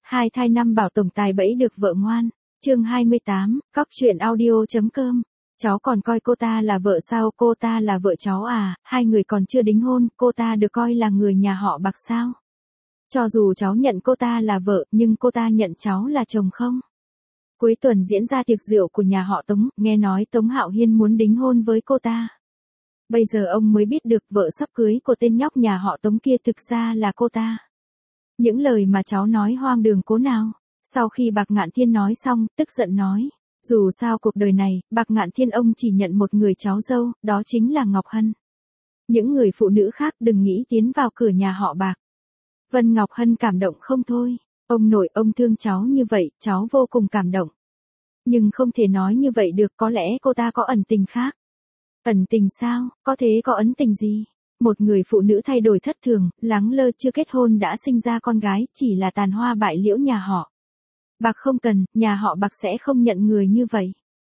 Hai thai năm bảo tổng tài bẫy được vợ ngoan. Chương 28, cóc truyện audio.com. Cháu còn coi cô ta là vợ sao? Cô ta là vợ cháu à? Hai người còn chưa đính hôn, cô ta được coi là người nhà họ Bạc sao? Cho dù cháu nhận cô ta là vợ, nhưng cô ta nhận cháu là chồng không? Cuối tuần diễn ra tiệc rượu của nhà họ Tống, nghe nói Tống Hạo Hiên muốn đính hôn với cô ta. Bây giờ ông mới biết được vợ sắp cưới của tên nhóc nhà họ Tống kia thực ra là cô ta. Những lời mà cháu nói hoang đường cố nào. Sau khi Bạc Ngạn Thiên nói xong, tức giận nói. Dù sao cuộc đời này, Bạc Ngạn Thiên ông chỉ nhận một người cháu dâu, đó chính là Ngọc Hân. Những người phụ nữ khác đừng nghĩ tiến vào cửa nhà họ Bạc. Vân Ngọc Hân cảm động không thôi. Ông nội ông thương cháu như vậy, cháu vô cùng cảm động. Nhưng không thể nói như vậy được, có lẽ cô ta có ẩn tình khác. Ẩn tình sao? Có thế có ẩn tình gì? Một người phụ nữ thay đổi thất thường, lắng lơ chưa kết hôn đã sinh ra con gái, chỉ là tàn hoa bại liễu nhà họ Bạc không cần, nhà họ Bạc sẽ không nhận người như vậy.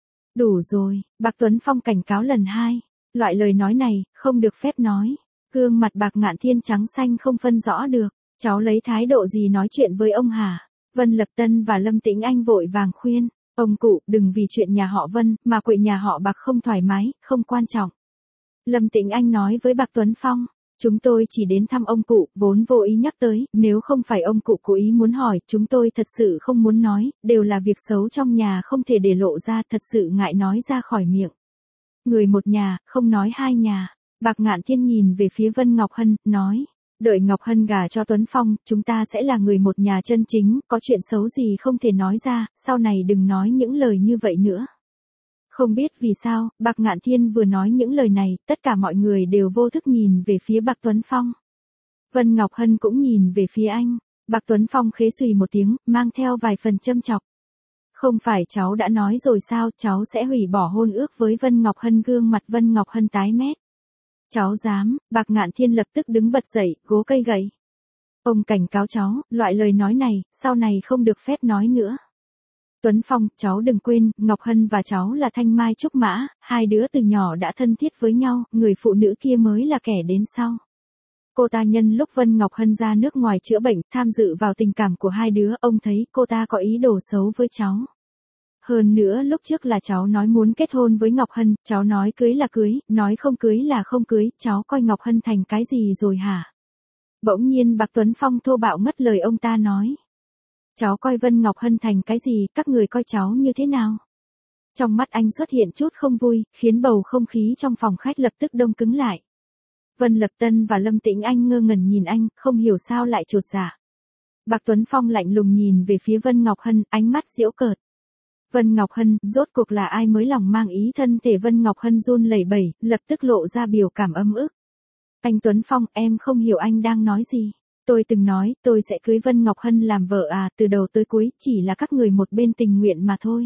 Đủ rồi, Bạc Tuấn Phong cảnh cáo lần hai. Loại lời nói này, không được phép nói. Gương mặt Bạc Ngạn Thiên trắng xanh không phân rõ được. Cháu lấy thái độ gì nói chuyện với ông hả? Vân Lập Tân và Lâm Tĩnh Anh vội vàng khuyên. Ông cụ, đừng vì chuyện nhà họ Vân, mà quậy nhà họ Bạc không thoải mái, không quan trọng. Lâm Tĩnh Anh nói với Bạc Tuấn Phong. Chúng tôi chỉ đến thăm ông cụ, vốn vô ý nhắc tới, nếu không phải ông cụ cố ý muốn hỏi, chúng tôi thật sự không muốn nói, đều là việc xấu trong nhà không thể để lộ ra, thật sự ngại nói ra khỏi miệng. Người một nhà, không nói hai nhà. Bạc Ngạn Thiên nhìn về phía Vân Ngọc Hân, nói. Đợi Ngọc Hân gả cho Tuấn Phong, chúng ta sẽ là người một nhà chân chính, có chuyện xấu gì không thể nói ra, sau này đừng nói những lời như vậy nữa. Không biết vì sao, Bạc Ngạn Thiên vừa nói những lời này, tất cả mọi người đều vô thức nhìn về phía Bạc Tuấn Phong. Vân Ngọc Hân cũng nhìn về phía anh. Bạc Tuấn Phong khế xùy một tiếng, mang theo vài phần châm chọc. Không phải cháu đã nói rồi sao, cháu sẽ hủy bỏ hôn ước với Vân Ngọc Hân. Gương mặt Vân Ngọc Hân tái mét. Cháu dám? Bạc Ngạn Thiên lập tức đứng bật dậy, gố cây gậy. Ông cảnh cáo cháu, loại lời nói này, sau này không được phép nói nữa. Tuấn Phong, cháu đừng quên, Ngọc Hân và cháu là thanh mai trúc mã, hai đứa từ nhỏ đã thân thiết với nhau, người phụ nữ kia mới là kẻ đến sau. Cô ta nhân lúc Vân Ngọc Hân ra nước ngoài chữa bệnh, tham dự vào tình cảm của hai đứa, ông thấy cô ta có ý đồ xấu với cháu. Hơn nữa lúc trước là cháu nói muốn kết hôn với Ngọc Hân, cháu nói cưới là cưới, nói không cưới là không cưới, cháu coi Ngọc Hân thành cái gì rồi hả? Bỗng nhiên Bạc Tuấn Phong thô bạo ngắt lời ông ta nói. Cháu coi Vân Ngọc Hân thành cái gì, các người coi cháu như thế nào? Trong mắt anh xuất hiện chút không vui, khiến bầu không khí trong phòng khách lập tức đông cứng lại. Vân Lập Tân và Lâm Tĩnh Anh ngơ ngẩn nhìn anh, không hiểu sao lại chột dạ. Bạc Tuấn Phong lạnh lùng nhìn về phía Vân Ngọc Hân, ánh mắt giễu cợt. Vân Ngọc Hân, rốt cuộc là ai mới lòng mang ý? Thân thể Vân Ngọc Hân run lẩy bẩy, lập tức lộ ra biểu cảm ấm ức. Anh Tuấn Phong, em không hiểu anh đang nói gì. Tôi từng nói, tôi sẽ cưới Vân Ngọc Hân làm vợ à, từ đầu tới cuối, chỉ là các người một bên tình nguyện mà thôi.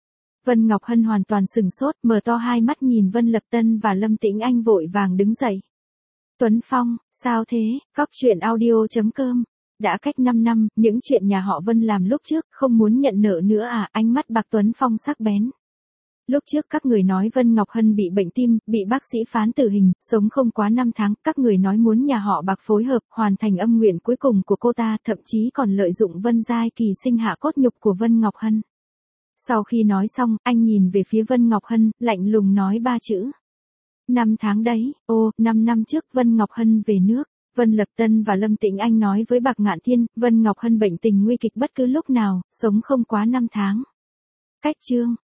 Vân Ngọc Hân hoàn toàn sừng sốt, mở to hai mắt nhìn Vân Lập Tân và Lâm Tĩnh Anh vội vàng đứng dậy. Tuấn Phong, sao thế? Cóc truyện audio.com. Đã cách 5 năm, những chuyện nhà họ Vân làm lúc trước, không muốn nhận nợ nữa à? Ánh mắt Bạc Tuấn Phong sắc bén. Lúc trước các người nói Vân Ngọc Hân bị bệnh tim, bị bác sĩ phán tử hình, sống không quá 5 tháng, các người nói muốn nhà họ Bạc phối hợp, hoàn thành âm nguyện cuối cùng của cô ta, thậm chí còn lợi dụng Vân Giai Kỳ sinh hạ cốt nhục của Vân Ngọc Hân. Sau khi nói xong, anh nhìn về phía Vân Ngọc Hân, lạnh lùng nói 3 chữ. 5 tháng đấy, 5 năm trước Vân Ngọc Hân về nước. Vân Lập Tân và Lâm Tĩnh Anh nói với Bạc Ngạn Thiên, Vân Ngọc Hân bệnh tình nguy kịch bất cứ lúc nào, sống không quá 5 tháng. Cách chương